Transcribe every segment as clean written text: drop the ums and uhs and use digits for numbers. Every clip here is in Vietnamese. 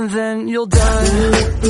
and then you'll die.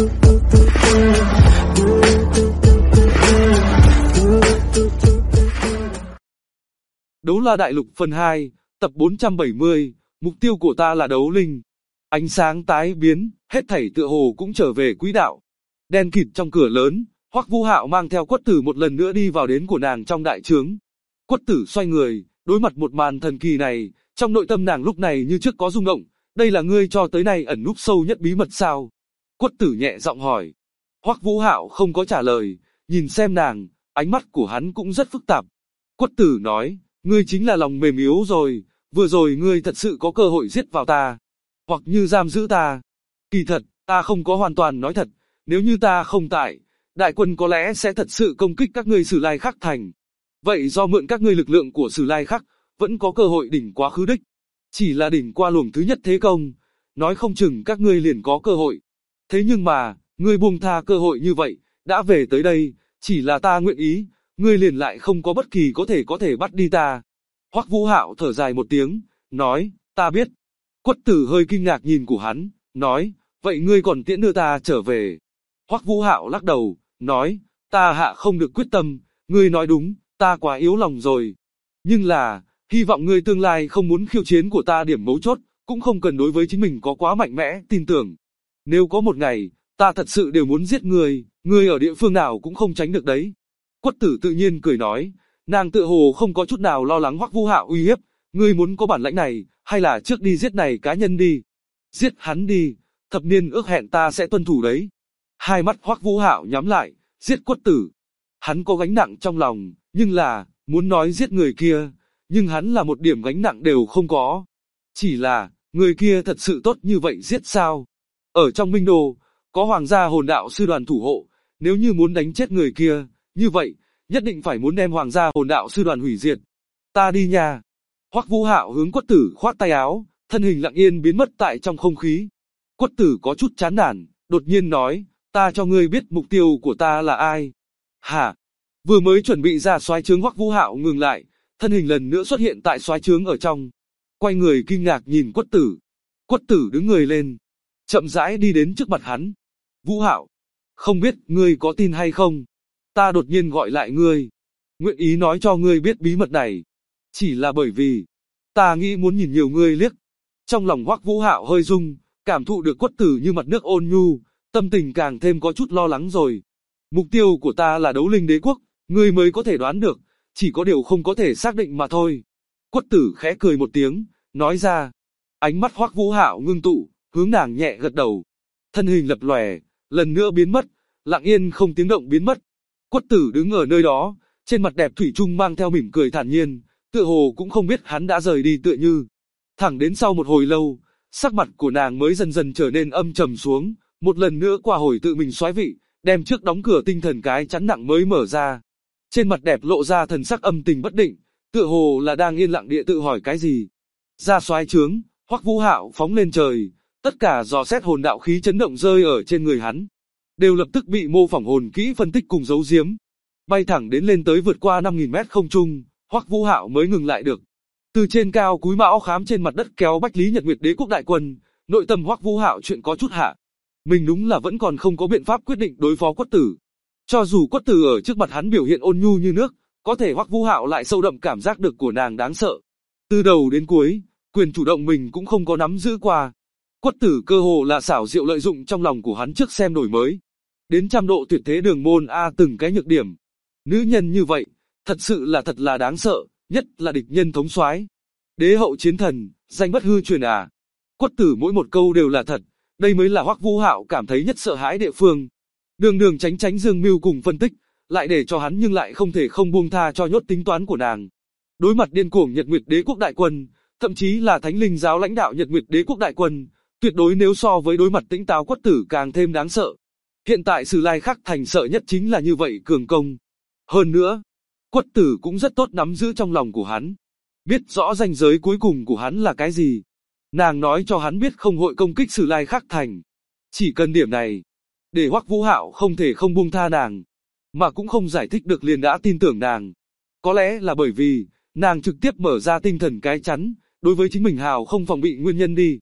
Đấu La Đại Lục phần 2, tập 470, mục tiêu của ta là đấu linh. Ánh sáng tái biến, hết thảy tựa hồ cũng trở về quỹ đạo. Đen kịt trong cửa lớn, Hoắc Vũ Hạo mang theo Quất Tử một lần nữa đi vào đến của nàng trong đại trướng. Quất Tử xoay người, đối mặt một màn thần kỳ này, trong nội tâm nàng lúc này như trước có rung động, đây là ngươi cho tới nay ẩn núp sâu nhất bí mật sao? Quất Tử nhẹ giọng hỏi. Hoắc Vũ Hạo không có trả lời, nhìn xem nàng, ánh mắt của hắn cũng rất phức tạp. Quất Tử nói, ngươi chính là lòng mềm yếu rồi, vừa rồi ngươi thật sự có cơ hội giết vào ta, hoặc như giam giữ ta. Kỳ thật, ta không có hoàn toàn nói thật, nếu như ta không tại, đại quân có lẽ sẽ thật sự công kích các ngươi Sử Lai Khắc thành. Vậy do mượn các ngươi lực lượng của Sử Lai Khắc, vẫn có cơ hội đỉnh quá khứ đích. Chỉ là đỉnh qua luồng thứ nhất thế công, nói không chừng các ngươi liền có cơ hội. Thế nhưng mà, ngươi buông tha cơ hội như vậy, đã về tới đây, chỉ là ta nguyện ý, ngươi liền lại không có bất kỳ có thể bắt đi ta. Hoắc Vũ Hạo thở dài một tiếng, nói, ta biết. Quất Tử hơi kinh ngạc nhìn của hắn, nói, vậy ngươi còn tiễn đưa ta trở về. Hoắc Vũ Hạo lắc đầu, nói, ta hạ không được quyết tâm, ngươi nói đúng, ta quá yếu lòng rồi. Nhưng là, hy vọng ngươi tương lai không muốn khiêu chiến của ta điểm mấu chốt, cũng không cần đối với chính mình có quá mạnh mẽ, tin tưởng. Nếu có một ngày, ta thật sự đều muốn giết ngươi ở địa phương nào cũng không tránh được đấy. Quất Tử tự nhiên cười nói, nàng tựa hồ không có chút nào lo lắng Hoắc Vũ Hạo uy hiếp, ngươi muốn có bản lãnh này, hay là trước đi giết này cá nhân đi. Giết hắn đi, thập niên ước hẹn ta sẽ tuân thủ đấy. Hai mắt Hoắc Vũ Hạo nhắm lại, giết Quất Tử. Hắn có gánh nặng trong lòng, nhưng là, muốn nói giết người kia, nhưng hắn là một điểm gánh nặng đều không có. Chỉ là, người kia thật sự tốt như vậy giết sao? Ở trong Minh Đô, có Hoàng gia Hồn Đạo Sư đoàn thủ hộ, nếu như muốn đánh chết người kia, như vậy, nhất định phải muốn đem Hoàng gia Hồn Đạo Sư đoàn hủy diệt. Ta đi nhà. Hoắc Vũ Hạo hướng Quất Tử khoát tay áo, thân hình lặng yên biến mất tại trong không khí. Quất Tử có chút chán nản, đột nhiên nói, ta cho ngươi biết mục tiêu của ta là ai. Hả? Vừa mới chuẩn bị ra soái trướng Hoắc Vũ Hạo ngừng lại, thân hình lần nữa xuất hiện tại soái trướng ở trong. Quay người kinh ngạc nhìn Quất Tử. Quất Tử đứng người lên, chậm rãi đi đến trước mặt hắn. Vũ Hạo, không biết ngươi có tin hay không? Ta đột nhiên gọi lại ngươi, nguyện ý nói cho ngươi biết bí mật này. Chỉ là bởi vì, ta nghĩ muốn nhìn nhiều ngươi liếc. Trong lòng Hoắc Vũ Hạo hơi rung, cảm thụ được Quất Tử như mặt nước ôn nhu, tâm tình càng thêm có chút lo lắng rồi. Mục tiêu của ta là đấu linh đế quốc, ngươi mới có thể đoán được, chỉ có điều không có thể xác định mà thôi. Quất Tử khẽ cười một tiếng, nói ra. Ánh mắt Hoắc Vũ Hạo ngưng tụ, hướng nàng nhẹ gật đầu. Thân hình lập lòe, lần nữa biến mất, lặng yên không tiếng động biến mất. Quất Tử đứng ở nơi đó, trên mặt đẹp thủy chung mang theo mỉm cười thản nhiên, tựa hồ cũng không biết hắn đã rời đi tựa như. Thẳng đến sau một hồi lâu, sắc mặt của nàng mới dần dần trở nên âm trầm xuống, một lần nữa qua hồi tự mình soái vị, đem trước đóng cửa tinh thần cái chắn nặng mới mở ra. Trên mặt đẹp lộ ra thần sắc âm tình bất định, tựa hồ là đang yên lặng địa tự hỏi cái gì. Ra soái trướng, Hoắc Vũ Hạo phóng lên trời, tất cả dò xét hồn đạo khí chấn động rơi ở trên người hắn, đều lập tức bị mô phỏng hồn kỹ phân tích cùng giấu giếm. Bay thẳng đến lên tới vượt qua 5.000 mét không trung, Hoắc Vũ Hạo mới ngừng lại được. Từ trên cao cúi mão khám trên mặt đất kéo Bách Lý Nhật Nguyệt Đế quốc đại quân, nội tâm Hoắc Vũ Hạo chuyện có chút hạ. Mình đúng là vẫn còn không có biện pháp quyết định đối phó Quất Tử. Cho dù Quất Tử ở trước mặt hắn biểu hiện ôn nhu như nước, có thể Hoắc Vũ Hạo lại sâu đậm cảm giác được của nàng đáng sợ. Từ đầu đến cuối, quyền chủ động mình cũng không có nắm giữ qua. Quất Tử cơ hồ là xảo diệu lợi dụng trong lòng của hắn trước xem đổi mới. Đến trăm độ tuyệt thế đường môn A từng cái nhược điểm. Nữ nhân như vậy, thật là đáng sợ, nhất là địch nhân thống soái. Đế hậu chiến thần, danh bất hư truyền à. Quất Tử mỗi một câu đều là thật, đây mới là Hoắc Vũ Hạo cảm thấy nhất sợ hãi địa phương. Đường đường tránh dương mưu cùng phân tích, lại để cho hắn nhưng lại không thể không buông tha cho nhốt tính toán của nàng. Đối mặt điên cuồng Nhật Nguyệt Đế quốc đại quân, thậm chí là Thánh Linh giáo lãnh đạo Nhật Nguyệt Đế quốc đại quân, tuyệt đối nếu so với đối mặt tĩnh táo Quất Tử càng thêm đáng sợ. Hiện tại Sử Lai Khắc thành sợ nhất chính là như vậy cường công. Hơn nữa, Quất Tử cũng rất tốt nắm giữ trong lòng của hắn, biết rõ ranh giới cuối cùng của hắn là cái gì. Nàng nói cho hắn biết không hội công kích Sử Lai Khắc thành. Chỉ cần điểm này, để Hoắc Vũ Hạo không thể không buông tha nàng, mà cũng không giải thích được liền đã tin tưởng nàng. Có lẽ là bởi vì, nàng trực tiếp mở ra tinh thần cái chắn, đối với chính mình hào không phòng bị nguyên nhân đi.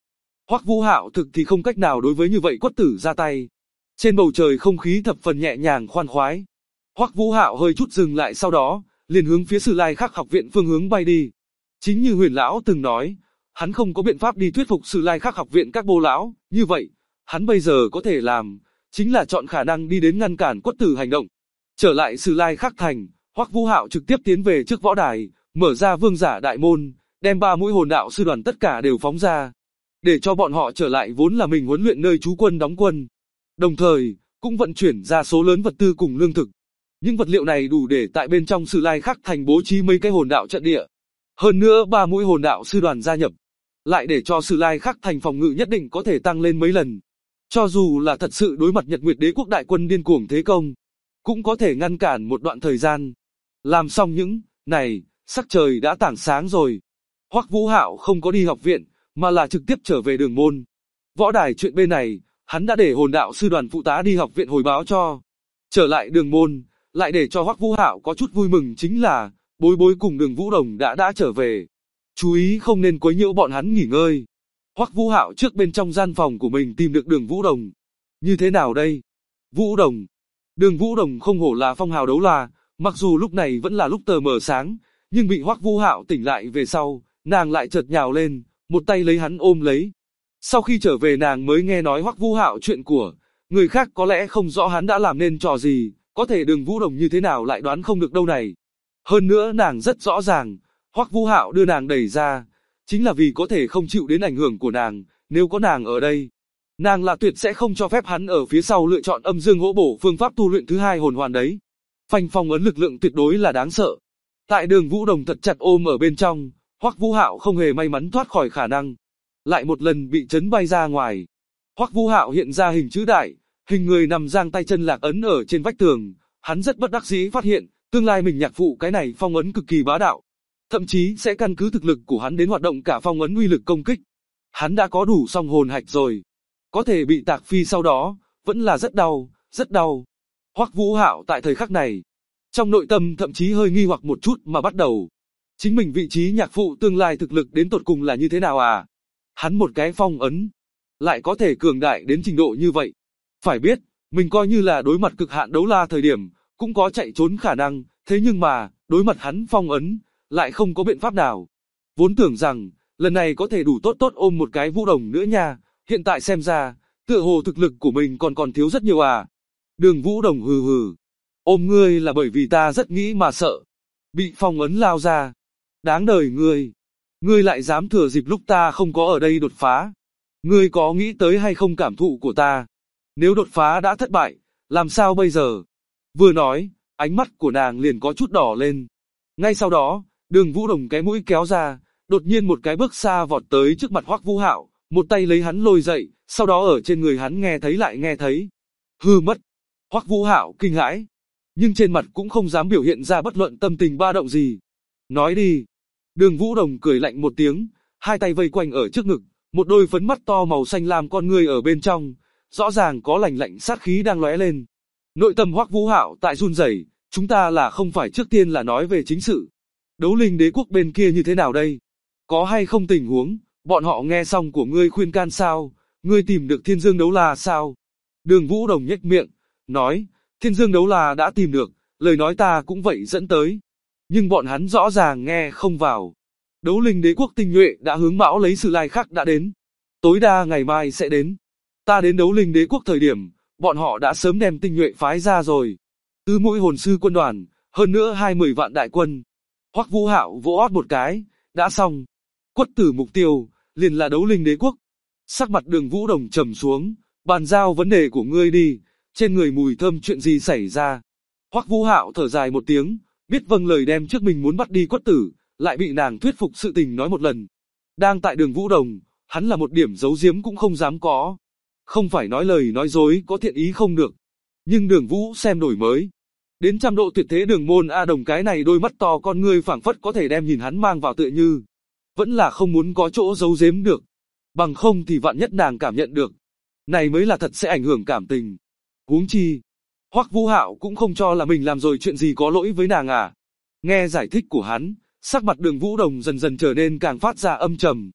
Hoắc Vũ Hạo thực thì không cách nào đối với như vậy Quất Tử ra tay. Trên bầu trời không khí thập phần nhẹ nhàng khoan khoái. Hoắc Vũ Hạo hơi chút dừng lại, sau đó liền hướng phía Sử Lai Khắc học viện phương hướng bay đi. Chính như Huyền lão từng nói, hắn không có biện pháp đi thuyết phục Sử Lai Khắc học viện các bô lão, như vậy, hắn bây giờ có thể làm chính là chọn khả năng đi đến ngăn cản Quất Tử hành động. Trở lại Sử Lai Khắc thành, Hoắc Vũ Hạo trực tiếp tiến về trước võ đài, mở ra vương giả đại môn, đem 3 mũi hồn đạo sư đoàn tất cả đều phóng ra, để cho bọn họ trở lại vốn là mình huấn luyện nơi trú quân đóng quân. Đồng thời, cũng vận chuyển ra số lớn vật tư cùng lương thực. Những vật liệu này đủ để tại bên trong Sử Lai Khắc thành bố trí mấy cái hồn đạo trận địa. Hơn nữa 3 mũi hồn đạo sư đoàn gia nhập, lại để cho Sử Lai Khắc thành phòng ngự nhất định có thể tăng lên mấy lần. Cho dù là thật sự đối mặt Nhật Nguyệt Đế quốc đại quân điên cuồng thế công, cũng có thể ngăn cản một đoạn thời gian. Làm xong những này, sắc trời đã tảng sáng rồi. Hoắc Vũ Hạo không có đi học viện, mà là trực tiếp trở về đường môn. Võ đài chuyện bên này, hắn đã để hồn đạo sư đoàn phụ tá đi học viện hồi báo cho. Trở lại đường môn, lại để cho Hoắc Vũ Hạo có chút vui mừng chính là, Bối Bối cùng Đường Vũ Đồng đã trở về. Chú ý không nên quấy nhiễu bọn hắn nghỉ ngơi. Hoắc Vũ Hạo trước bên trong gian phòng của mình tìm được Đường Vũ Đồng. Như thế nào đây? Vũ Đồng. Đường Vũ Đồng không hổ là phong hào đấu la, mặc dù lúc này vẫn là lúc tờ mờ sáng, nhưng bị Hoắc Vũ Hạo tỉnh lại về sau, nàng lại chợt nhào lên, một tay lấy hắn ôm lấy. Sau khi trở về nàng mới nghe nói Hoắc Vũ Hạo chuyện của người khác có lẽ không rõ hắn đã làm nên trò gì, có thể Đường Vũ Đồng như thế nào lại đoán không được đâu này. Hơn nữa nàng rất rõ ràng, Hoắc Vũ Hạo đưa nàng đẩy ra, chính là vì có thể không chịu đến ảnh hưởng của nàng, nếu có nàng ở đây, nàng là tuyệt sẽ không cho phép hắn ở phía sau lựa chọn âm dương hỗ bổ phương pháp tu luyện thứ hai hồn hoàn đấy. Phanh phong ấn lực lượng tuyệt đối là đáng sợ. Tại Đường Vũ Đồng thật chặt ôm ở bên trong, Hoắc Vũ Hạo không hề may mắn thoát khỏi khả năng, lại một lần bị chấn bay ra ngoài. Hoắc Vũ Hạo hiện ra hình chữ đại, hình người nằm giang tay chân lạc ấn ở trên vách tường, hắn rất bất đắc dĩ phát hiện, tương lai mình nhạc phụ cái này phong ấn cực kỳ bá đạo, thậm chí sẽ căn cứ thực lực của hắn đến hoạt động cả phong ấn uy lực công kích. Hắn đã có đủ song hồn hạch rồi, có thể bị tạc phi sau đó, vẫn là rất đau, rất đau. Hoắc Vũ Hạo tại thời khắc này, trong nội tâm thậm chí hơi nghi hoặc một chút mà bắt đầu. Chính mình vị trí nhạc phụ tương lai thực lực đến tột cùng là như thế nào à? Hắn một cái phong ấn, lại có thể cường đại đến trình độ như vậy. Phải biết, mình coi như là đối mặt cực hạn đấu la thời điểm, cũng có chạy trốn khả năng, thế nhưng mà, đối mặt hắn phong ấn, lại không có biện pháp nào. Vốn tưởng rằng, lần này có thể đủ tốt tốt ôm một cái Vũ Đồng nữa nha, hiện tại xem ra, tựa hồ thực lực của mình còn thiếu rất nhiều à. Đường Vũ Đồng hừ hừ, ôm ngươi là bởi vì ta rất nghĩ mà sợ, bị phong ấn lao ra. Đáng đời ngươi lại dám thừa dịp lúc ta không có ở đây đột phá. Ngươi có nghĩ tới hay không cảm thụ của ta? Nếu đột phá đã thất bại, làm sao bây giờ? Vừa nói, ánh mắt của nàng liền có chút đỏ lên. Ngay sau đó, Đường Vũ Đồng cái mũi kéo ra, đột nhiên một cái bước xa vọt tới trước mặt Hoắc Vũ Hạo, một tay lấy hắn lôi dậy, sau đó ở trên người hắn nghe thấy lại nghe thấy. Hư mất. Hoắc Vũ Hạo kinh hãi, nhưng trên mặt cũng không dám biểu hiện ra bất luận tâm tình ba động gì. Nói đi. Đường Vũ Đồng cười lạnh một tiếng, hai tay vây quanh ở trước ngực, một đôi phấn mắt to màu xanh lam con ngươi ở bên trong, rõ ràng có lạnh lạnh sát khí đang lóe lên. Nội tâm Hoắc Vũ Hạo tại run rẩy, chúng ta là không phải trước tiên là nói về chính sự. Đấu Linh Đế quốc bên kia như thế nào đây? Có hay không tình huống, bọn họ nghe xong của ngươi khuyên can sao? Ngươi tìm được Thiên Dương Đấu La sao? Đường Vũ Đồng nhếch miệng, nói, Thiên Dương Đấu La đã tìm được, lời nói ta cũng vậy dẫn tới. Nhưng bọn hắn rõ ràng nghe không vào. Đấu Linh Đế quốc tinh nhuệ đã hướng Mão lấy Sử Lai Khắc đã đến. Tối đa ngày mai sẽ đến. Ta đến Đấu Linh Đế quốc thời điểm, bọn họ đã sớm đem tinh nhuệ phái ra rồi. Tứ mũi hồn sư quân đoàn, hơn nữa 20 vạn đại quân. Hoắc Vũ Hạo vỗ ót một cái, đã xong. Quất Tử mục tiêu, liền là Đấu Linh Đế quốc. Sắc mặt Đường Vũ Đồng trầm xuống, bàn giao vấn đề của ngươi đi, trên người mùi thơm chuyện gì xảy ra. Hoắc Vũ Hạo thở dài một tiếng, biết vâng lời đem trước mình muốn bắt đi Quất Tử, lại bị nàng thuyết phục sự tình nói một lần. Đang tại Đường Vũ Đồng, hắn là một điểm giấu giếm cũng không dám có. Không phải nói lời nói dối có thiện ý không được. Nhưng Đường Vũ xem đổi mới. Đến trăm độ tuyệt thế Đường Môn A Đồng cái này đôi mắt to con ngươi phảng phất có thể đem nhìn hắn mang vào tựa như. Vẫn là không muốn có chỗ giấu giếm được. Bằng không thì vạn nhất nàng cảm nhận được. Này mới là thật sẽ ảnh hưởng cảm tình. Huống chi. Hoắc Vũ Hạo cũng không cho là mình làm rồi chuyện gì có lỗi với nàng à. Nghe giải thích của hắn, sắc mặt Đường Vũ Đồng dần dần trở nên càng phát ra âm trầm.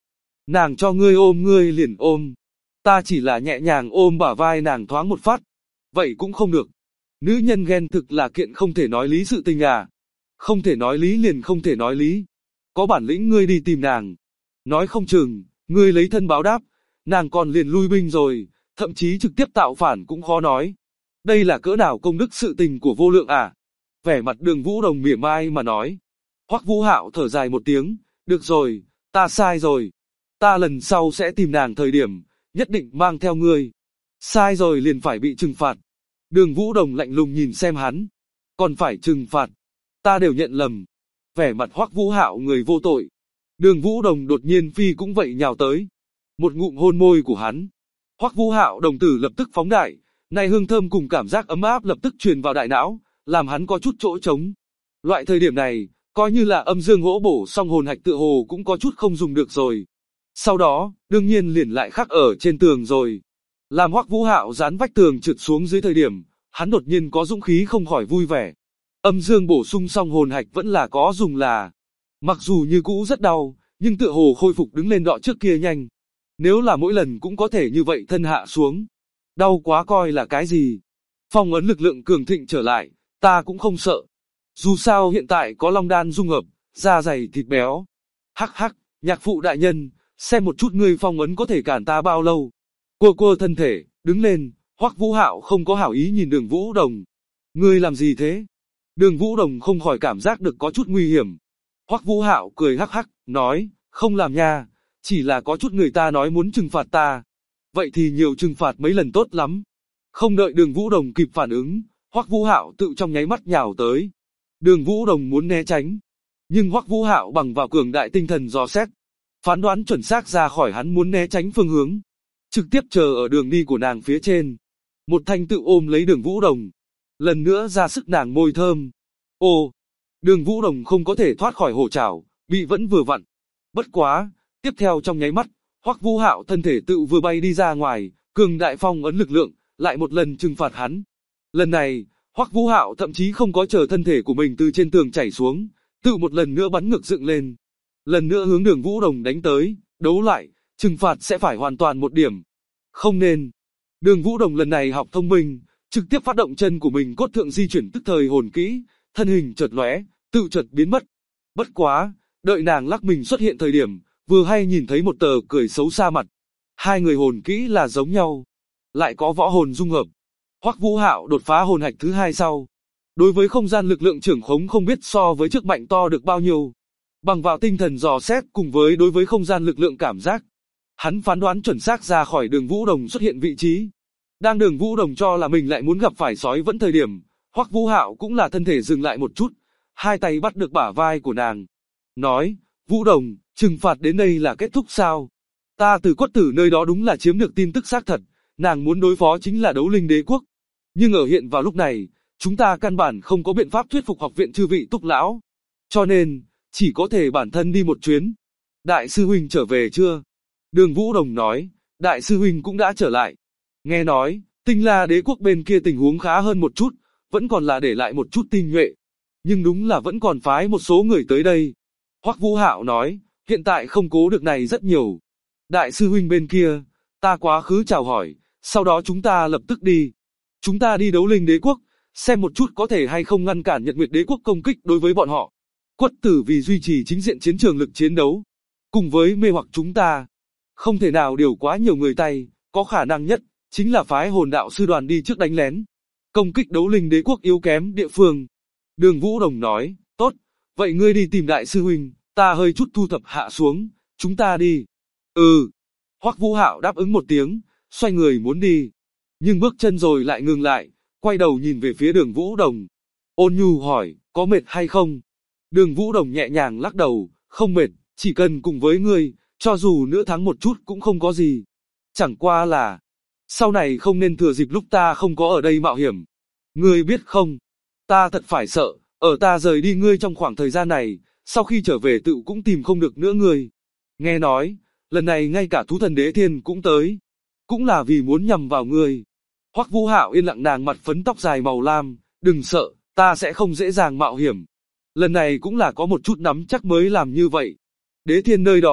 Nàng cho ngươi ôm ngươi liền ôm. Ta chỉ là nhẹ nhàng ôm bả vai nàng thoáng một phát. Vậy cũng không được. Nữ nhân ghen thực là kiện không thể nói lý sự tình à. Không thể nói lý liền không thể nói lý. Có bản lĩnh ngươi đi tìm nàng. Nói không chừng, ngươi lấy thân báo đáp, nàng còn liền lui binh rồi, thậm chí trực tiếp tạo phản cũng khó nói. Đây là cỡ nào công đức sự tình của vô lượng à? Vẻ mặt Đường Vũ Đồng mỉa mai mà nói. Hoắc Vũ Hạo thở dài một tiếng, được rồi, ta sai rồi. Ta lần sau sẽ tìm nàng thời điểm, nhất định mang theo ngươi. Sai rồi liền phải bị trừng phạt. Đường Vũ Đồng lạnh lùng nhìn xem hắn. Còn phải trừng phạt. Ta đều nhận lầm. Vẻ mặt Hoắc Vũ Hạo người vô tội. Đường Vũ Đồng đột nhiên phi cũng vậy nhào tới. Một ngụm hôn môi của hắn. Hoắc Vũ Hạo đồng tử lập tức phóng đại. Này hương thơm cùng cảm giác ấm áp lập tức truyền vào đại não, làm hắn có chút chỗ trống. Loại thời điểm này, coi như là âm dương hỗ bổ xong hồn hạch tựa hồ cũng có chút không dùng được rồi. Sau đó, đương nhiên liền lại khắc ở trên tường rồi. Làm Hoắc Vũ Hạo dán vách tường trượt xuống dưới thời điểm, hắn đột nhiên có dũng khí không khỏi vui vẻ. Âm dương bổ sung xong hồn hạch vẫn là có dùng là. Mặc dù như cũ rất đau, nhưng tựa hồ khôi phục đứng lên đọ trước kia nhanh. Nếu là mỗi lần cũng có thể như vậy thân hạ xuống. Đau quá coi là cái gì. Phong ấn lực lượng cường thịnh trở lại, ta cũng không sợ. Dù sao hiện tại có long đan dung hợp, da dày thịt béo. Hắc hắc, nhạc phụ đại nhân, xem một chút ngươi phong ấn có thể cản ta bao lâu. Cô thân thể, đứng lên, Hoắc Vũ Hạo không có hảo ý nhìn Đường Vũ Đồng. Ngươi làm gì thế? Đường Vũ Đồng không khỏi cảm giác được có chút nguy hiểm. Hoắc Vũ Hạo cười hắc hắc, nói, không làm nha, chỉ là có chút người ta nói muốn trừng phạt ta. Vậy thì nhiều trừng phạt mấy lần tốt lắm. Không đợi Đường Vũ Đồng kịp phản ứng, Hoắc Vũ Hạo tự trong nháy mắt nhào tới. Đường Vũ Đồng muốn né tránh, nhưng Hoắc Vũ Hạo bằng vào cường đại tinh thần dò xét, phán đoán chuẩn xác ra khỏi hắn muốn né tránh phương hướng, trực tiếp chờ ở đường đi của nàng phía trên. Một thanh tự ôm lấy Đường Vũ Đồng, lần nữa ra sức nàng môi thơm. Ô, Đường Vũ Đồng không có thể thoát khỏi hổ trảo, bị vẫn vừa vặn. Bất quá, tiếp theo trong nháy mắt, Hoắc Vũ Hạo thân thể tự vừa bay đi ra ngoài, cường đại phong ấn lực lượng, lại một lần trừng phạt hắn. Lần này, Hoắc Vũ Hạo thậm chí không có chờ thân thể của mình từ trên tường chảy xuống, tự một lần nữa bắn ngược dựng lên. Lần nữa hướng Đường Vũ Đồng đánh tới, đấu lại, trừng phạt sẽ phải hoàn toàn một điểm. Không nên. Đường Vũ Đồng lần này học thông minh, trực tiếp phát động chân của mình cốt thượng di chuyển tức thời hồn kỹ, thân hình chợt lóe, tự chợt biến mất. Bất quá, đợi nàng lắc mình xuất hiện thời điểm, vừa hay nhìn thấy một tờ cười xấu xa mặt. Hai người hồn kỹ là giống nhau, lại có võ hồn dung hợp. Hoắc Vũ Hạo đột phá hồn hạch thứ hai sau, đối với không gian lực lượng trưởng khống không biết so với trước mạnh to được bao nhiêu. Bằng vào tinh thần dò xét cùng với đối với không gian lực lượng cảm giác, hắn phán đoán chuẩn xác ra khỏi Đường Vũ Đồng xuất hiện vị trí. Đang Đường Vũ Đồng cho là mình lại muốn gặp phải sói vẫn thời điểm, Hoắc Vũ Hạo cũng là thân thể dừng lại một chút, hai tay bắt được bả vai của nàng, nói: Vũ Đồng, trừng phạt đến đây là kết thúc sao? Ta từ Quất Tử nơi đó đúng là chiếm được tin tức xác thật, nàng muốn đối phó chính là Đấu Linh Đế quốc. Nhưng ở hiện vào lúc này, chúng ta căn bản không có biện pháp thuyết phục học viện chư vị túc lão. Cho nên, chỉ có thể bản thân đi một chuyến. Đại sư huynh trở về chưa? Đường Vũ Đồng nói, đại sư huynh cũng đã trở lại. Nghe nói, Tinh La Đế quốc bên kia tình huống khá hơn một chút, vẫn còn là để lại một chút tinh nhuệ. Nhưng đúng là vẫn còn phái một số người tới đây. Hoắc Vũ Hạo nói, hiện tại không cố được này rất nhiều. Đại sư huynh bên kia, ta quá khứ chào hỏi, sau đó chúng ta lập tức đi. Chúng ta đi Đấu Linh Đế quốc, xem một chút có thể hay không ngăn cản Nhật Nguyệt Đế quốc công kích đối với bọn họ. Quất Tử vì duy trì chính diện chiến trường lực chiến đấu, cùng với mê hoặc chúng ta, không thể nào điều quá nhiều người tay, có khả năng nhất chính là phái hồn đạo sư đoàn đi trước đánh lén, công kích Đấu Linh Đế quốc yếu kém địa phương. Đường Vũ Đồng nói, tốt, vậy ngươi đi tìm đại sư huynh, ta hơi chút thu thập hạ xuống, chúng ta đi. Ừ. Hoắc Vũ Hạo đáp ứng một tiếng, xoay người muốn đi, nhưng bước chân rồi lại ngừng lại, quay đầu nhìn về phía Đường Vũ Đồng. Ôn nhu hỏi, có mệt hay không? Đường Vũ Đồng nhẹ nhàng lắc đầu, không mệt, chỉ cần cùng với ngươi, cho dù nửa tháng một chút cũng không có gì. Chẳng qua là, sau này không nên thừa dịp lúc ta không có ở đây mạo hiểm. Ngươi biết không, ta thật phải sợ, ở ta rời đi ngươi trong khoảng thời gian này, sau khi trở về tự cũng tìm không được nữa ngươi. Nghe nói, lần này ngay cả thú thần Đế Thiên cũng tới, cũng là vì muốn nhằm vào ngươi. Hoắc Vũ Hạo yên lặng nàng mặt phấn tóc dài màu lam, đừng sợ, ta sẽ không dễ dàng mạo hiểm. Lần này cũng là có một chút nắm chắc mới làm như vậy. Đế Thiên nơi đó,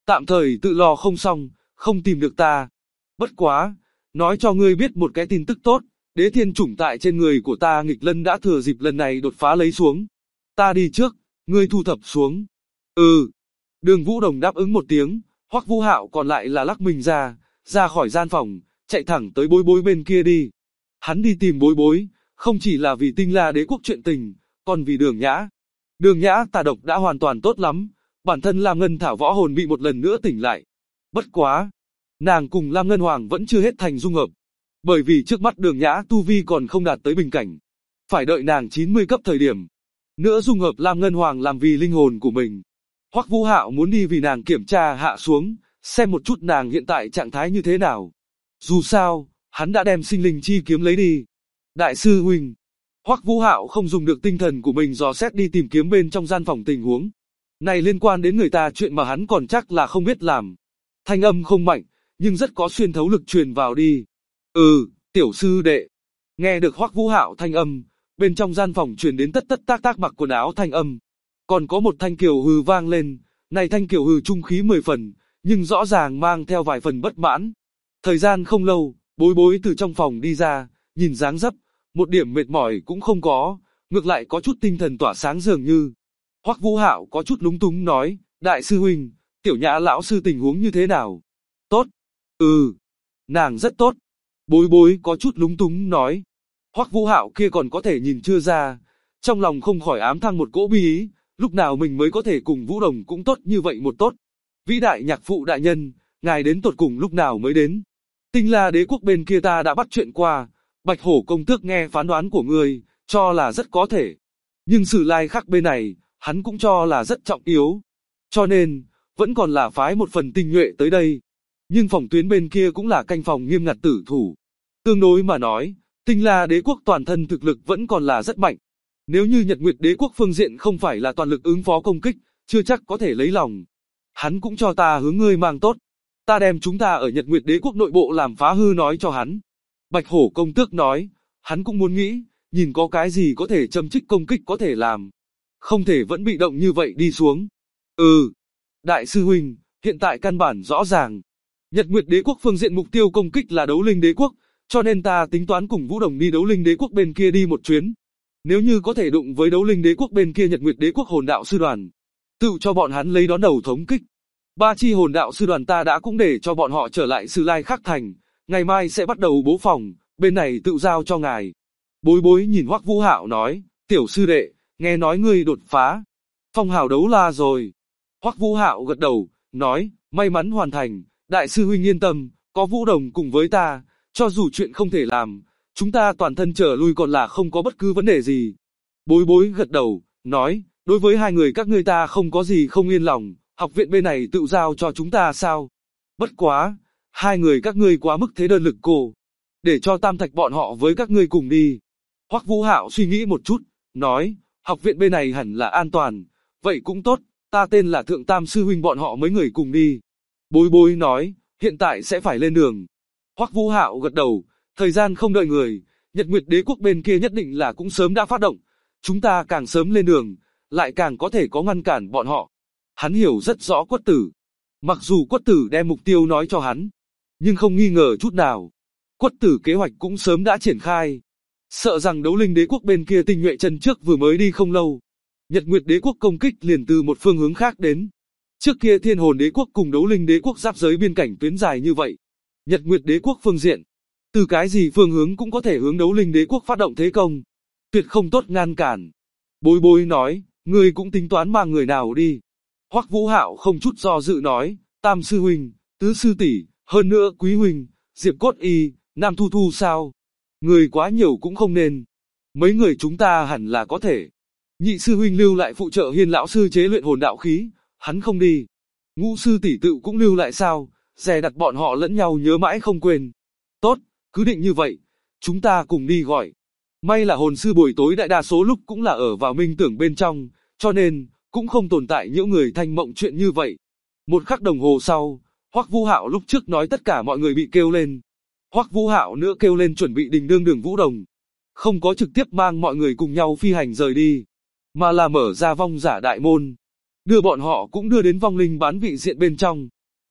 tạm thời tự lo không xong, không tìm được ta. Bất quá, nói cho ngươi biết một cái tin tức tốt, đế thiên chủng tại trên người của ta nghịch lân đã thừa dịp lần này đột phá lấy xuống. Ta đi trước, ngươi thu thập xuống. Ừ. Đường Vũ Đồng đáp ứng một tiếng, Hoắc Vũ Hạo còn lại là lắc mình ra khỏi gian phòng, chạy thẳng tới Bối Bối bên kia đi. Hắn đi tìm Bối Bối, không chỉ là vì Tinh La Đế quốc chuyện tình, còn vì Đường Nhã. Đường Nhã tà độc đã hoàn toàn tốt lắm, bản thân Lam Ngân Thảo võ hồn bị một lần nữa tỉnh lại. Bất quá, nàng cùng Lam Ngân Hoàng vẫn chưa hết thành dung hợp, bởi vì trước mắt Đường Nhã tu vi còn không đạt tới bình cảnh, phải đợi nàng 90 cấp thời điểm nữa dung hợp Lam Ngân Hoàng làm vì linh hồn của mình. Hoắc Vũ Hạo muốn đi vì nàng kiểm tra hạ xuống, xem một chút nàng hiện tại trạng thái như thế nào. Dù sao, hắn đã đem sinh linh chi kiếm lấy đi. Đại sư huynh, Hoắc Vũ Hạo không dùng được tinh thần của mình dò xét đi tìm kiếm bên trong gian phòng tình huống. Này liên quan đến người ta chuyện mà hắn còn chắc là không biết làm. Thanh âm không mạnh, nhưng rất có xuyên thấu lực truyền vào đi. Tiểu sư đệ. Nghe được Hoắc Vũ Hạo thanh âm, bên trong gian phòng truyền đến tất tất tác tác mặc quần áo thanh âm. Còn có một thanh kiều hừ vang lên, này thanh kiều hừ trung khí 10 phần, nhưng rõ ràng mang theo vài phần bất mãn. Thời gian không lâu, Bối Bối từ trong phòng đi ra, nhìn dáng dấp, một điểm mệt mỏi cũng không có, ngược lại có chút tinh thần tỏa sáng dường như. Hoắc Vũ Hạo có chút lúng túng nói, đại sư huynh, Tiểu Nhã lão sư tình huống như thế nào? Tốt. Nàng rất tốt. Bối Bối có chút lúng túng nói. Hoắc Vũ Hạo kia còn có thể nhìn chưa ra, trong lòng không khỏi ám thăng một cỗ bi ý, lúc nào mình mới có thể cùng Vũ Đồng cũng tốt như vậy một tốt. Vĩ đại nhạc phụ đại nhân, ngài đến tột cùng lúc nào mới đến? Tinh La Đế quốc bên kia ta đã bắt chuyện qua, Bạch Hổ công tước nghe phán đoán của ngươi, cho là rất có thể. Nhưng Sử Lai Khắc bên này, hắn cũng cho là rất trọng yếu. Cho nên, vẫn còn là phái một phần tinh nhuệ tới đây. Nhưng phòng tuyến bên kia cũng là canh phòng nghiêm ngặt tử thủ. Tương đối mà nói, Tinh La Đế quốc toàn thân thực lực vẫn còn là rất mạnh. Nếu như Nhật Nguyệt Đế quốc phương diện không phải là toàn lực ứng phó công kích, chưa chắc có thể lấy lòng. Hắn cũng cho ta hướng ngươi mang tốt. Ta đem chúng ta ở Nhật Nguyệt Đế quốc nội bộ làm phá hư nói cho hắn. Bạch Hổ công tước nói, hắn cũng muốn nghĩ, nhìn có cái gì có thể châm chích công kích có thể làm. Không thể vẫn bị động như vậy đi xuống. Đại sư huynh, hiện tại căn bản rõ ràng. Nhật Nguyệt Đế quốc phương diện mục tiêu công kích là Đấu Linh Đế quốc, cho nên ta tính toán cùng Vũ Đồng đi Đấu Linh Đế quốc bên kia đi một chuyến. Nếu như có thể đụng với Đấu Linh Đế quốc bên kia Nhật Nguyệt Đế quốc hồn đạo sư đoàn, tự cho bọn hắn lấy đón đầu thống kích. 3 chi hồn đạo sư đoàn ta đã cũng để cho bọn họ trở lại Sử Lai Khắc thành, ngày mai sẽ bắt đầu bố phòng, bên này tự giao cho ngài. Bối Bối nhìn Hoắc Vũ Hạo nói, tiểu sư đệ, nghe nói ngươi đột phá phong hào đấu la rồi. Hoắc Vũ Hạo gật đầu, nói, may mắn hoàn thành, đại sư huynh yên tâm, có Vũ Đồng cùng với ta, cho dù chuyện không thể làm, chúng ta toàn thân trở lui còn là không có bất cứ vấn đề gì. Bối Bối gật đầu, nói, đối với hai người các ngươi ta không có gì không yên lòng, học viện bên này tự giao cho chúng ta sao? Bất quá, hai người các ngươi quá mức thế đơn lực cô, để cho Tam Thạch bọn họ với các ngươi cùng đi. Hoắc Vũ Hạo suy nghĩ một chút, nói, học viện bên này hẳn là an toàn, vậy cũng tốt, ta tên là Thượng Tam sư huynh bọn họ mấy người cùng đi. Bối Bối nói, hiện tại sẽ phải lên đường. Hoắc Vũ Hạo gật đầu, thời gian không đợi người, Nhật Nguyệt Đế quốc bên kia nhất định là cũng sớm đã phát động, chúng ta càng sớm lên đường, lại càng có thể có ngăn cản bọn họ. Hắn hiểu rất rõ Quất Tử. Mặc dù Quất Tử đem mục tiêu nói cho hắn, nhưng không nghi ngờ chút nào. Quất Tử kế hoạch cũng sớm đã triển khai. Sợ rằng Đấu Linh Đế quốc bên kia tinh nhuệ chân trước vừa mới đi không lâu. Nhật Nguyệt Đế quốc công kích liền từ một phương hướng khác đến. Trước kia Thiên Hồn Đế quốc cùng Đấu Linh Đế quốc giáp giới biên cảnh tuyến dài như vậy. Nhật Nguyệt Đế quốc phương diện, từ cái gì phương hướng cũng có thể hướng Đấu Linh Đế quốc phát động thế công. Tuyệt không tốt ngăn cản. Bối Bối nói, ngươi cũng tính toán mang người nào đi. Hoắc Vũ Hạo không chút do dự nói, Tam sư huynh, Tứ sư tỷ, hơn nữa Quý huynh, Diệp Cốt Y, Nam Thu Thu sao? Người quá nhiều cũng không nên. Mấy người chúng ta hẳn là có thể. Nhị sư huynh lưu lại phụ trợ Hiên lão sư chế luyện hồn đạo khí, hắn không đi. Ngũ sư tỷ tự cũng lưu lại sao, dè đặt bọn họ lẫn nhau nhớ mãi không quên. Tốt, cứ định như vậy, chúng ta cùng đi gọi. May là hồn sư buổi tối đại đa số lúc cũng là ở vào minh tưởng bên trong, cho nên, cũng không tồn tại những người thanh mộng chuyện như vậy. Một khắc đồng hồ sau, Hoắc Vũ Hạo lúc trước nói tất cả mọi người bị kêu lên. Hoắc Vũ Hạo nữa kêu lên chuẩn bị đình đương Đường Vũ Đồng. Không có trực tiếp mang mọi người cùng nhau phi hành rời đi, mà là mở ra vong giả đại môn. Đưa bọn họ cũng đưa đến vong linh bán vị diện bên trong.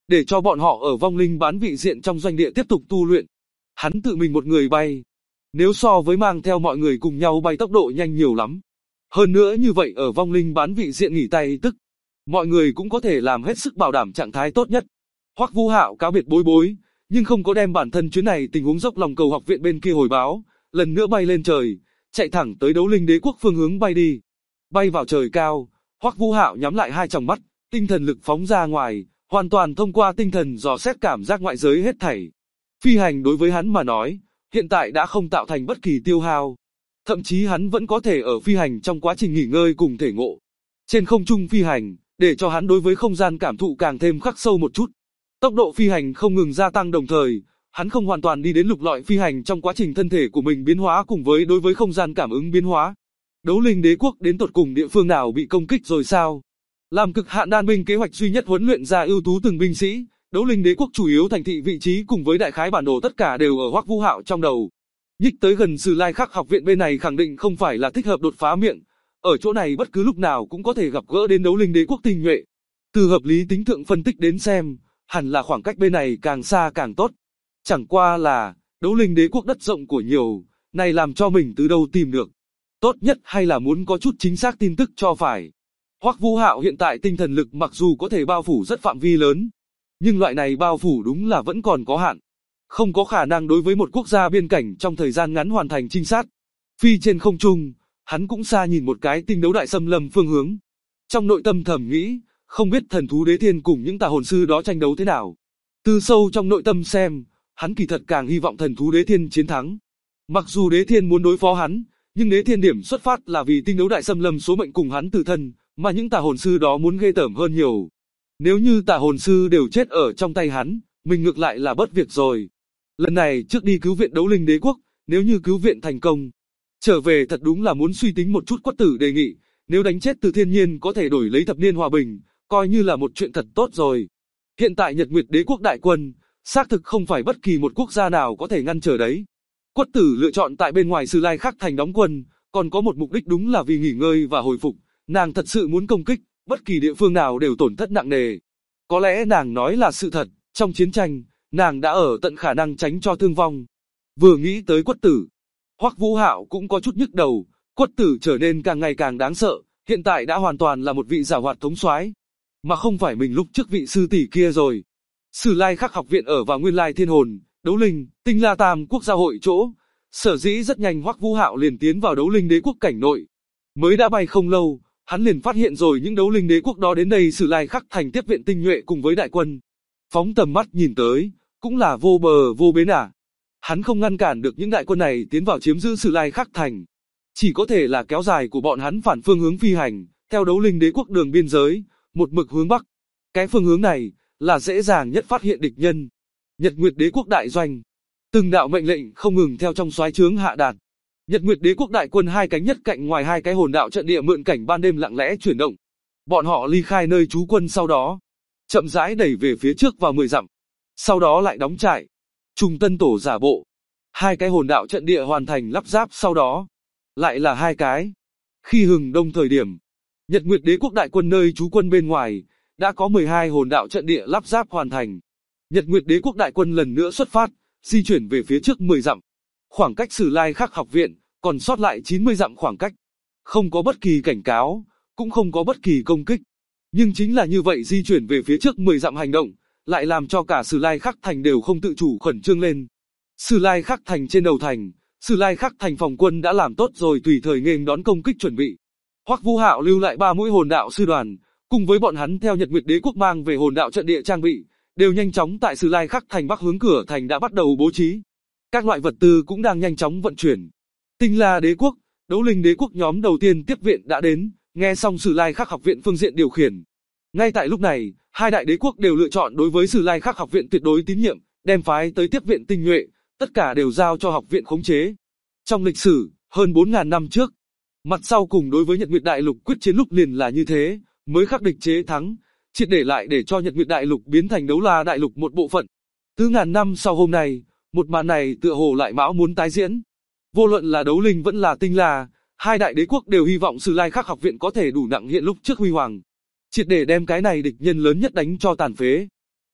để cho bọn họ ở vong linh bán vị diện trong doanh địa tiếp tục tu luyện. Hắn tự mình một người bay, nếu so với mang theo mọi người cùng nhau bay tốc độ nhanh nhiều lắm. Hơn nữa như vậy ở vong linh bán vị diện nghỉ tay tức, mọi người cũng có thể làm hết sức bảo đảm trạng thái tốt nhất. Hoắc Vũ Hạo cáo biệt Bối Bối, nhưng không có đem bản thân chuyến này tình huống dốc lòng cầu học viện bên kia hồi báo, lần nữa bay lên trời, chạy thẳng tới Đấu Linh Đế quốc phương hướng bay đi. Bay vào trời cao, Hoắc Vũ Hạo nhắm lại hai tròng mắt, tinh thần lực phóng ra ngoài, hoàn toàn thông qua tinh thần dò xét cảm giác ngoại giới hết thảy. Phi hành đối với hắn mà nói, hiện tại đã không tạo thành bất kỳ tiêu hao. Thậm chí hắn vẫn có thể ở phi hành trong quá trình nghỉ ngơi cùng thể ngộ. Trên không trung phi hành, để cho hắn đối với không gian cảm thụ càng thêm khắc sâu một chút. Tốc độ phi hành không ngừng gia tăng đồng thời, hắn không hoàn toàn đi đến lục lọi phi hành trong quá trình thân thể của mình biến hóa cùng với đối với không gian cảm ứng biến hóa. Đấu Linh Đế quốc đến tột cùng địa phương nào bị công kích rồi sao? Làm cực hạn đan binh kế hoạch duy nhất huấn luyện ra ưu tú từng binh sĩ, Đấu Linh Đế quốc chủ yếu thành thị vị trí cùng với đại khái bản đồ tất cả đều ở Hoắc Vũ Hạo trong đầu. Nhích tới gần Sử Lai Khắc học viện bên này khẳng định không phải là thích hợp đột phá miệng, ở chỗ này bất cứ lúc nào cũng có thể gặp gỡ đến Đấu Linh Đế quốc tinh nhuệ. Từ hợp lý tính thượng phân tích đến xem, hẳn là khoảng cách bên này càng xa càng tốt. Chẳng qua là, Đấu Linh Đế quốc đất rộng của nhiều, này làm cho mình từ đâu tìm được. Tốt nhất hay là muốn có chút chính xác tin tức cho phải. Hoắc Vũ Hạo hiện tại tinh thần lực mặc dù có thể bao phủ rất phạm vi lớn, nhưng loại này bao phủ đúng là vẫn còn có hạn. Không có khả năng đối với một quốc gia biên cảnh trong thời gian ngắn hoàn thành trinh sát. Phi trên không trung, hắn cũng xa nhìn một cái tinh đấu đại xâm lâm phương hướng. Trong nội tâm thầm nghĩ, không biết thần thú đế thiên cùng những tà hồn sư đó tranh đấu thế nào. Từ sâu trong nội tâm xem, hắn kỳ thật càng hy vọng thần thú đế thiên chiến thắng. Mặc dù đế thiên muốn đối phó hắn, nhưng đế thiên điểm xuất phát là vì tinh đấu đại xâm lâm số mệnh cùng hắn tự thân, mà những tà hồn sư đó muốn ghê tởm hơn nhiều. Nếu như tà hồn sư đều chết ở trong tay hắn, mình ngược lại là bất việc rồi. Lần này trước đi cứu viện Đấu Linh Đế quốc, nếu như cứu viện thành công, trở về thật đúng là muốn suy tính một chút. Quất Tử đề nghị, nếu đánh chết Từ Thiên Nhiên có thể đổi lấy thập niên hòa bình, coi như là một chuyện thật tốt rồi. Hiện tại Nhật Nguyệt Đế quốc đại quân, xác thực không phải bất kỳ một quốc gia nào có thể ngăn trở đấy. Quất Tử lựa chọn tại bên ngoài Sử Lai Khắc thành đóng quân, còn có một mục đích đúng là vì nghỉ ngơi và hồi phục. Nàng thật sự muốn công kích, bất kỳ địa phương nào đều tổn thất nặng nề. Có lẽ nàng nói là sự thật, trong chiến tranh, nàng đã ở tận khả năng tránh cho thương vong. Vừa nghĩ tới Quất Tử, Hoắc Vũ Hạo cũng có chút nhức đầu. Quất Tử trở nên càng ngày càng đáng sợ, hiện tại đã hoàn toàn là một vị giảo hoạt thống soái, mà không phải mình lúc trước vị sư tỷ kia rồi. Sử Lai Khắc học viện ở vào Nguyên Lai Thiên Hồn, Đấu Linh, Tinh La Tam quốc gia hội chỗ. Sở dĩ rất nhanh Hoắc Vũ Hạo liền tiến vào Đấu Linh Đế quốc cảnh nội. Mới đã bay không lâu, hắn liền phát hiện rồi những Đấu Linh Đế quốc đó đến đây Sử Lai Khắc thành tiếp viện tinh nhuệ cùng với đại quân. Phóng tầm mắt nhìn tới, cũng là vô bờ vô bến à. Hắn không ngăn cản được những đại quân này tiến vào chiếm giữ Sử Lai Khắc thành. Chỉ có thể là kéo dài của bọn hắn phản phương hướng phi hành, theo Đấu Linh Đế quốc đường biên giới, một mực hướng bắc. Cái phương hướng này, là dễ dàng nhất phát hiện địch nhân. Nhật Nguyệt Đế quốc đại doanh. Từng đạo mệnh lệnh không ngừng theo trong soái trướng hạ đạt. Nhật Nguyệt Đế quốc đại quân hai cánh nhất cạnh ngoài hai cái hồn đạo trận địa mượn cảnh ban đêm lặng lẽ chuyển động. Bọn họ ly khai nơi trú quân sau đó, chậm rãi đẩy về phía trước vào 10 dặm. Sau đó lại đóng trại. Trùng tân tổ giả bộ. Hai cái hồn đạo trận địa hoàn thành lắp ráp sau đó. Lại là hai cái. Khi hừng đông thời điểm, Nhật Nguyệt Đế quốc đại quân nơi trú quân bên ngoài, đã có 12 hồn đạo trận địa lắp ráp hoàn thành. Nhật Nguyệt Đế quốc đại quân lần nữa xuất phát, di chuyển về phía trước 10 dặm. Khoảng cách Sử Lai Khắc học viện, còn sót lại 90 dặm khoảng cách. Không có bất kỳ cảnh cáo, cũng không có bất kỳ công kích. Nhưng chính là như vậy di chuyển về phía trước 10 dặm hành động, lại làm cho cả Sử Lai Khắc thành đều không tự chủ khẩn trương lên. Sử Lai Khắc thành trên đầu thành, Sử Lai Khắc thành phòng quân đã làm tốt rồi tùy thời nghênh đón công kích chuẩn bị. Hoắc Vũ Hạo lưu lại 3 mũi hồn đạo sư đoàn, cùng với bọn hắn theo Nhật Nguyệt Đế quốc mang về hồn đạo trận địa trang bị, đều nhanh chóng tại Sử Lai Khắc thành bắc hướng cửa thành đã bắt đầu bố trí. Các loại vật tư cũng đang nhanh chóng vận chuyển. Tinh La Đế quốc, Đấu Linh Đế quốc nhóm đầu tiên tiếp viện đã đến, nghe xong Sử Lai Khắc học viện phương diện điều khiển. Ngay tại lúc này, hai đại đế quốc đều lựa chọn đối với Sử Lai Khắc học viện tuyệt đối tín nhiệm, đem phái tới tiếp viện tinh nhuệ, tất cả đều giao cho học viện khống chế. Trong lịch sử, hơn 4.000 năm trước, mặt sau cùng đối với Nhật Nguyệt Đại Lục quyết chiến lúc liền là như thế, mới khắc địch chế thắng, triệt để lại để cho Nhật Nguyệt Đại Lục biến thành Đấu La Đại Lục một bộ phận. Thứ ngàn năm sau hôm nay, một màn này tựa hồ lại mão muốn tái diễn. Vô luận là Đấu Linh vẫn là Tinh La, hai đại đế quốc đều hy vọng Sử Lai Khắc học viện có thể đủ nặng hiện lúc trước huy hoàng, triệt để đem cái này địch nhân lớn nhất đánh cho tàn phế.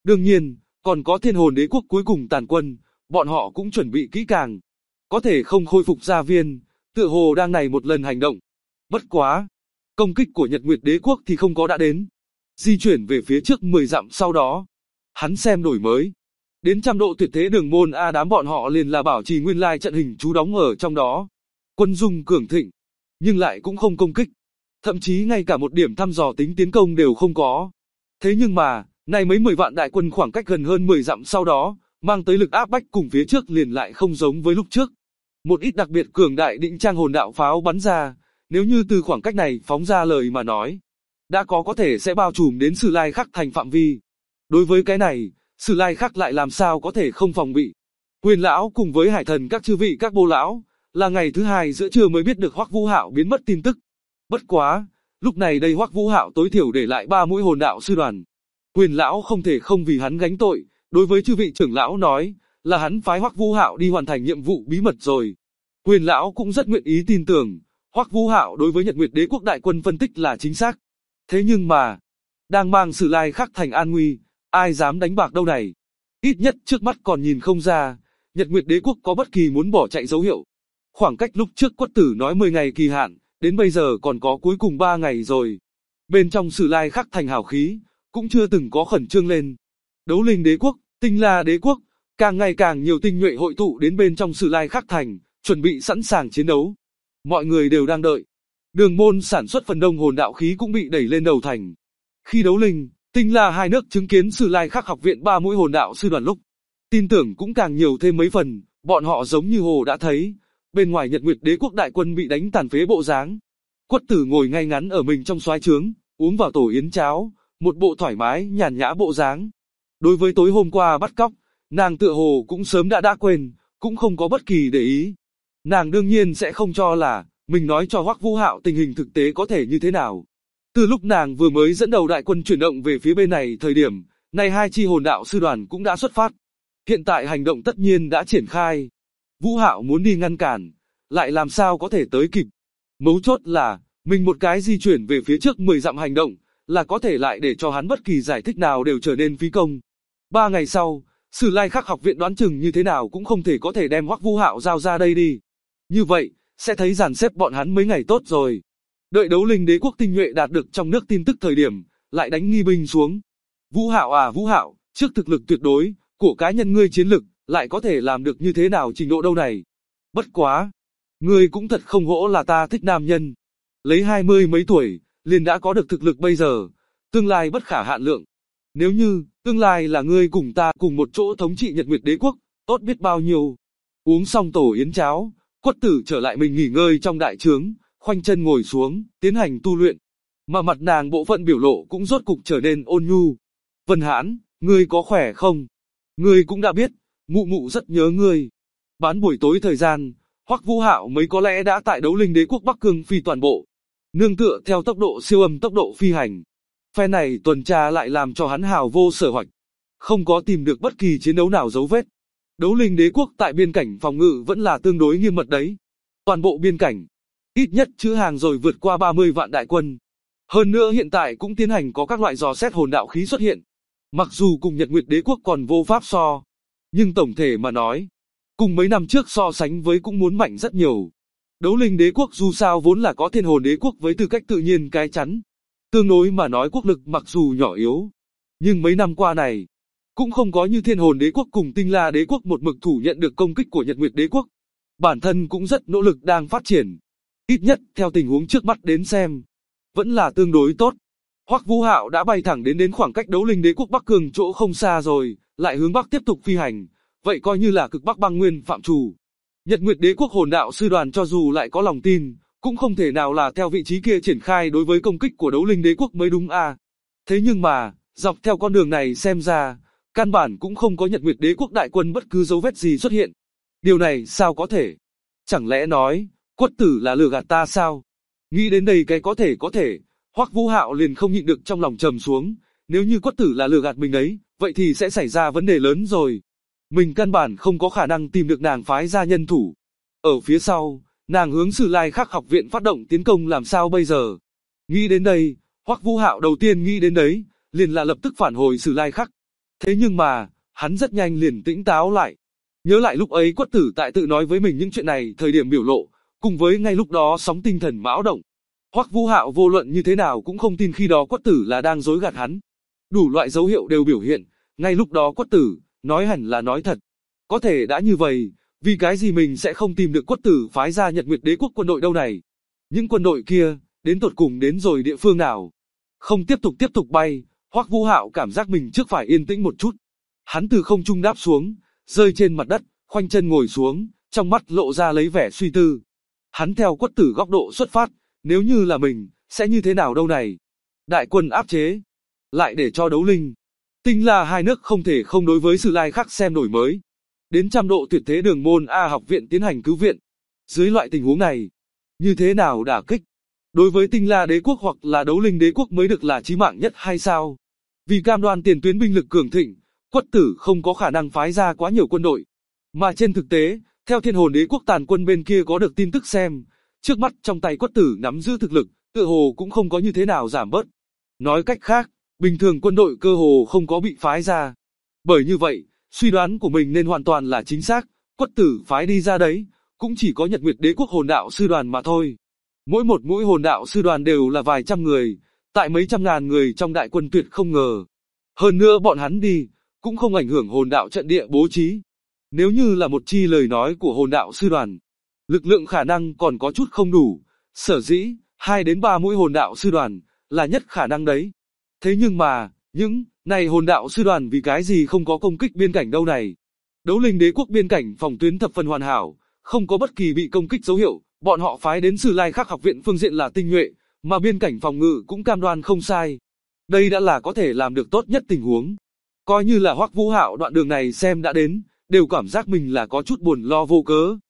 Đương nhiên, còn có Thiên Hồn Đế quốc cuối cùng tàn quân, bọn họ cũng chuẩn bị kỹ càng. Có thể không khôi phục gia viên, tựa hồ đang này một lần hành động. Bất quá, công kích của Nhật Nguyệt Đế quốc thì không có đã đến. Di chuyển về phía trước 10 dặm sau đó, hắn xem đổi mới. Đến 100 độ tuyệt thế đường môn A đám bọn họ liền là bảo trì nguyên lai trận hình trú đóng ở trong đó. Quân dung cường thịnh, nhưng lại cũng không công kích. Thậm chí ngay cả một điểm thăm dò tính tiến công đều không có. Thế nhưng mà, nay mấy 10 vạn đại quân khoảng cách gần hơn 10 dặm sau đó, mang tới lực áp bách cùng phía trước liền lại không giống với lúc trước. Một ít đặc biệt cường đại định trang hồn đạo pháo bắn ra, nếu như từ khoảng cách này phóng ra lời mà nói, đã có thể sẽ bao trùm đến Sử Lai Khắc thành phạm vi. Đối với cái này, Sử Lai Khắc lại làm sao có thể không phòng bị. Huyền lão cùng với Hải Thần các chư vị các bô lão, là ngày thứ hai giữa trưa mới biết được Hoắc Vũ Hạo biến mất tin tức. Bất quá, lúc này đây Hoắc Vũ Hạo tối thiểu để lại 3 mũi hồn đạo sư đoàn. Huyền lão không thể không vì hắn gánh tội, đối với chư vị trưởng lão nói, là hắn phái Hoắc Vũ Hạo đi hoàn thành nhiệm vụ bí mật rồi. Huyền lão cũng rất nguyện ý tin tưởng, Hoắc Vũ Hạo đối với Nhật Nguyệt Đế quốc đại quân phân tích là chính xác. Thế nhưng mà, đang mang Sử Lai Khắc thành an nguy, ai dám đánh bạc đâu này? Ít nhất trước mắt còn nhìn không ra, Nhật Nguyệt Đế quốc có bất kỳ muốn bỏ chạy dấu hiệu. Khoảng cách lúc trước Quất Tử nói 10 ngày kỳ hạn, đến bây giờ còn có cuối cùng 3 ngày rồi. Bên trong Sử Lai Khắc thành hào khí, cũng chưa từng có khẩn trương lên. Đấu Linh Đế quốc, Tinh La Đế quốc, càng ngày càng nhiều tinh nhuệ hội tụ đến bên trong Sử Lai Khắc thành, chuẩn bị sẵn sàng chiến đấu. Mọi người đều đang đợi. Đường môn sản xuất phần đông hồn đạo khí cũng bị đẩy lên đầu thành. Khi Đấu Linh, Tinh La hai nước chứng kiến Sử Lai Khắc học viện 3 mũi hồn đạo sư đoàn lúc, tin tưởng cũng càng nhiều thêm mấy phần, bọn họ giống như hồ đã thấy, bên ngoài Nhật Nguyệt Đế quốc đại quân bị đánh tàn phế bộ dáng. Quất Tử ngồi ngay ngắn ở mình trong soái trướng, uống vào tổ yến cháo, một bộ thoải mái nhàn nhã bộ dáng. Đối với tối hôm qua bắt cóc, nàng tựa hồ cũng sớm đã quên, cũng không có bất kỳ để ý. Nàng đương nhiên sẽ không cho là mình nói cho Hoắc Vũ Hạo tình hình thực tế có thể như thế nào. Từ lúc nàng vừa mới dẫn đầu đại quân chuyển động về phía bên này thời điểm, nay 2 chi hồn đạo sư đoàn cũng đã xuất phát. Hiện tại hành động tất nhiên đã triển khai. Vũ Hạo muốn đi ngăn cản, lại làm sao có thể tới kịp. Mấu chốt là, mình một cái di chuyển về phía trước 10 dặm hành động, là có thể lại để cho hắn bất kỳ giải thích nào đều trở nên phí công. 3 ngày sau, Sử Lai Khắc học viện đoán chừng như thế nào cũng không thể có thể đem Hoắc Vũ Hạo giao ra đây đi. Như vậy, sẽ thấy dàn xếp bọn hắn mấy ngày tốt rồi. Đợi Đấu Linh Đế quốc tinh nhuệ đạt được trong nước tin tức thời điểm, lại đánh nghi binh xuống. Vũ Hạo à Vũ Hạo, trước thực lực tuyệt đối của cá nhân ngươi chiến lực, lại có thể làm được như thế nào trình độ đâu này. Bất quá, ngươi cũng thật không hổ là ta thích nam nhân. Lấy 20 mấy tuổi, liền đã có được thực lực bây giờ, tương lai bất khả hạn lượng. Nếu như, tương lai là ngươi cùng ta cùng một chỗ thống trị Nhật Nguyệt Đế quốc, tốt biết bao nhiêu. Uống xong tổ yến cháo, Quất Tử trở lại mình nghỉ ngơi trong đại trướng, khoanh chân ngồi xuống, tiến hành tu luyện. Mà mặt nàng bộ phận biểu lộ cũng rốt cục trở nên ôn nhu. Vân Hãn, ngươi có khỏe không? Ngươi cũng đã biết, mụ mụ rất nhớ ngươi. Bán buổi tối thời gian, Hoắc Vũ Hạo mấy có lẽ đã tại Đấu Linh Đế quốc Bắc Cương phi toàn bộ. Nương tựa theo tốc độ siêu âm tốc độ phi hành. Phe này tuần tra lại làm cho hắn hào vô sở hoạch. Không có tìm được bất kỳ chiến đấu nào dấu vết. Đấu Linh Đế quốc tại biên cảnh phòng ngự vẫn là tương đối nghiêm mật đấy. Toàn bộ biên cảnh, ít nhất chữ hàng rồi vượt qua 30 vạn đại quân. Hơn nữa hiện tại cũng tiến hành có các loại dò xét hồn đạo khí xuất hiện. Mặc dù cùng Nhật Nguyệt Đế quốc còn vô pháp so, nhưng tổng thể mà nói, cùng mấy năm trước so sánh với cũng muốn mạnh rất nhiều. Đấu Linh Đế quốc dù sao vốn là có Thiên Hồn Đế quốc với tư cách tự nhiên cái chắn. Tương đối mà nói quốc lực mặc dù nhỏ yếu, nhưng mấy năm qua này, cũng không có như Thiên Hồn Đế quốc cùng Tinh La Đế quốc một mực thủ nhận được công kích của Nhật Nguyệt Đế quốc. Bản thân cũng rất nỗ lực đang phát triển. Ít nhất theo tình huống trước mắt đến xem, vẫn là tương đối tốt. Hoắc Vũ Hạo đã bay thẳng đến khoảng cách Đấu Linh Đế quốc Bắc Cương chỗ không xa rồi, lại hướng Bắc tiếp tục phi hành, vậy coi như là cực Bắc băng nguyên phạm trù. Nhật Nguyệt Đế quốc hồn đạo sư đoàn cho dù lại có lòng tin, cũng không thể nào là theo vị trí kia triển khai đối với công kích của Đấu Linh Đế quốc mới đúng à. Thế nhưng mà, dọc theo con đường này xem ra, căn bản cũng không có Nhật Nguyệt Đế quốc đại quân bất cứ dấu vết gì xuất hiện. Điều này sao có thể? Chẳng lẽ nói, Quất Tử là lừa gạt ta sao? Nghĩ đến đây cái có thể, Hoắc Vũ Hạo liền không nhịn được trong lòng trầm xuống, nếu như Quất Tử là lừa gạt mình đấy, vậy thì sẽ xảy ra vấn đề lớn rồi. Mình căn bản không có khả năng tìm được nàng phái ra nhân thủ. Ở phía sau, nàng hướng Sử Lai Khắc học viện phát động tiến công làm sao bây giờ? Nghĩ đến đây, Hoắc Vũ Hạo đầu tiên nghĩ đến đấy, liền là lập tức phản hồi Sử Lai Khắc. Thế nhưng mà, hắn rất nhanh liền tỉnh táo lại. Nhớ lại lúc ấy Quất Tử tại tự nói với mình những chuyện này, thời điểm biểu lộ, cùng với ngay lúc đó sóng tinh thần mão động. Hoắc Vũ Hạo vô luận như thế nào cũng không tin khi đó Quất Tử là đang dối gạt hắn. Đủ loại dấu hiệu đều biểu hiện, ngay lúc đó Quất Tử nói hẳn là nói thật. Có thể đã như vậy, vì cái gì mình sẽ không tìm được Quất Tử phái ra Nhật Nguyệt Đế quốc quân đội đâu này? Những quân đội kia, đến tột cùng đến rồi địa phương nào? Không tiếp tục bay, Hoắc Vũ Hạo cảm giác mình trước phải yên tĩnh một chút. Hắn từ không trung đáp xuống, rơi trên mặt đất, khoanh chân ngồi xuống, trong mắt lộ ra lấy vẻ suy tư. Hắn theo Quất Tử góc độ xuất phát, nếu như là mình, sẽ như thế nào đâu này? Đại quân áp chế, lại để cho Đấu Linh, Tinh La hai nước không thể không đối với Sử Lai Khắc xem đổi mới. Đến trăm độ tuyệt thế Đường Môn A học viện tiến hành cứu viện. Dưới loại tình huống này, như thế nào đả kích? Đối với Tinh La đế quốc hoặc là Đấu Linh đế quốc mới được là chí mạng nhất hay sao? Vì cam đoan tiền tuyến binh lực cường thịnh, Quất Tử không có khả năng phái ra quá nhiều quân đội. Mà trên thực tế, theo Thiên Hồn đế quốc tàn quân bên kia có được tin tức xem, trước mắt trong tay Quất Tử nắm giữ thực lực, tựa hồ cũng không có như thế nào giảm bớt. Nói cách khác, bình thường quân đội cơ hồ không có bị phái ra. Bởi như vậy, suy đoán của mình nên hoàn toàn là chính xác, Quất Tử phái đi ra đấy, cũng chỉ có Nhật Nguyệt Đế quốc hồn đạo sư đoàn mà thôi. Mỗi một mũi hồn đạo sư đoàn đều là vài trăm người, tại mấy trăm ngàn người trong đại quân tuyệt không ngờ. Hơn nữa bọn hắn đi, cũng không ảnh hưởng hồn đạo trận địa bố trí. Nếu như là một chi lời nói của hồn đạo sư đoàn, lực lượng khả năng còn có chút không đủ, sở dĩ, 2 đến 3 mũi hồn đạo sư đoàn, là nhất khả năng đấy. Thế nhưng mà, những này hồn đạo sư đoàn vì cái gì không có công kích biên cảnh đâu này? Đấu Linh đế quốc biên cảnh phòng tuyến thập phần hoàn hảo, không có bất kỳ bị công kích dấu hiệu, bọn họ phái đến Sử Lai Khắc học viện phương diện là tinh nhuệ, mà biên cảnh phòng ngự cũng cam đoan không sai. Đây đã là có thể làm được tốt nhất tình huống. Coi như là Hoắc Vũ Hạo đoạn đường này xem đã đến, đều cảm giác mình là có chút buồn lo vô cớ.